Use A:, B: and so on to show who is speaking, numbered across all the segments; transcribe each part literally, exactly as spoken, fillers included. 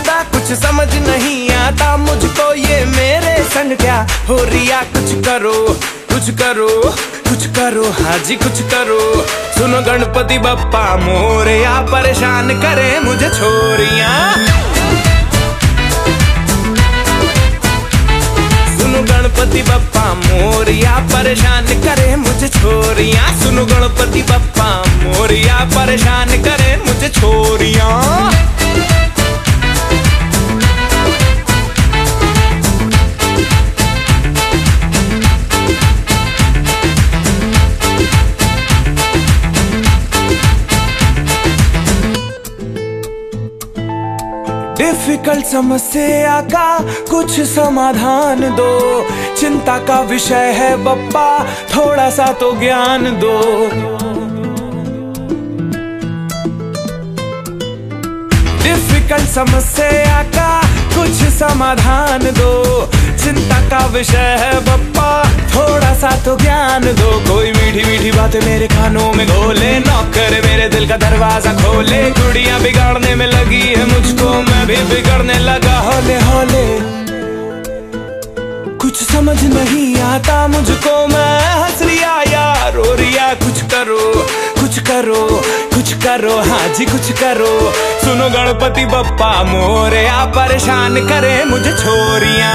A: खुदा कुछ समझ नहीं आता मुझको ये मेरे संग क्या हो रिया। कुछ करो कुछ करो कुछ करो हाँ जी कुछ करो। सुनो गणपति बप्पा मोरया परेशान करे मुझे छोरियां। सुनो गणपति बप्पा मोरया परेशान करे मुझे छोरियां। सुनो गणपति बप्पा मोरया परेशान करे मुझे छोरियां। डिफिकल्ट समस्या का कुछ समाधान दो। चिंता का विषय है बप्पा थोड़ा सा तो ज्ञान दो। डिफिकल्ट समस्या का कुछ समाधान दो। चिंता का विषय है बप्पा थोड़ा सा तो ज्ञान दो। कोई मीठी मीठी बातें मेरे कानों में घोले, नौकर मेरे दिल का दरवाजा खोले। गुड़ियां बिगाड़ने में लगी है मुझको, मैं भी बिगड़ने लगा हौले हौले। कुछ समझ नहीं आता मुझको, मैं हंस रिया या रो रिया। कुछ करो कुछ करो कुछ करो हाँ जी कुछ करो। सुनो गणपति बप्पा मोरया परेशान करे मुझे छोरियां।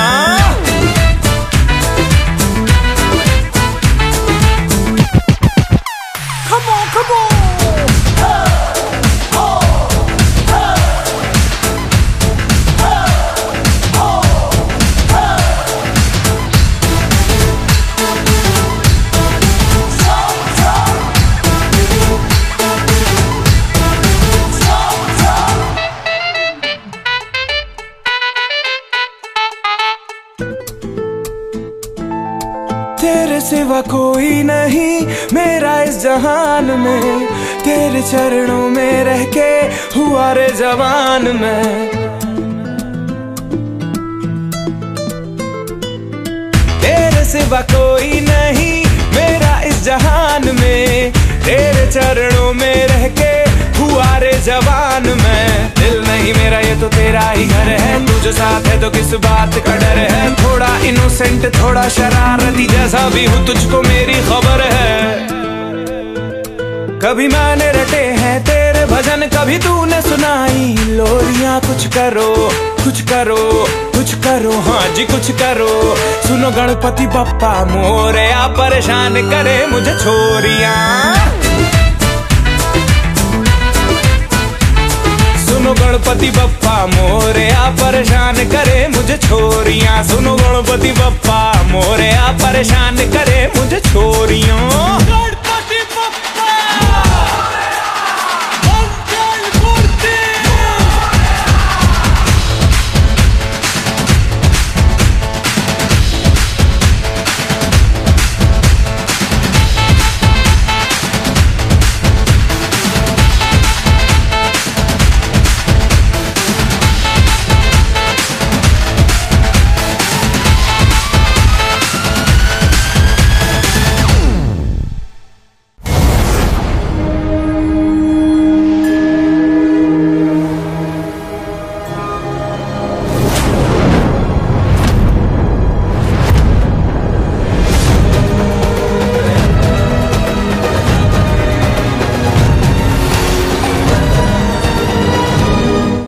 A: तेरे सिवा कोई नहीं मेरा इस जहान में। तेरे चरणों में रह के हुआ रे जवान मैं। तेरे सिवा कोई नहीं मेरा इस जहान में। तेरे चरणों में रह के हुआ रे जवान मैं। दिल नहीं मेरा ये तो तेरा ही घर है, तू जो साथ है तो किस बात का डर है। थोड़ा इनोसेंट थोड़ा शरारती जैसा भी हूँ तुझको मेरी खबर है। कभी मैंने रटे हैं तेरे भजन, कभी तूने सुनाई लोरियां। कुछ करो कुछ करो कुछ करो हाँ जी कुछ करो। सुनो गणपति बप्पा मोरया परेशान करे मुझे छोरियां। सुनो गणपति बप्पा मोरया परेशान करे मुझे छोरियां। सुनो गणपति बप्पा मोरया परेशान करे मुझे छोरियां।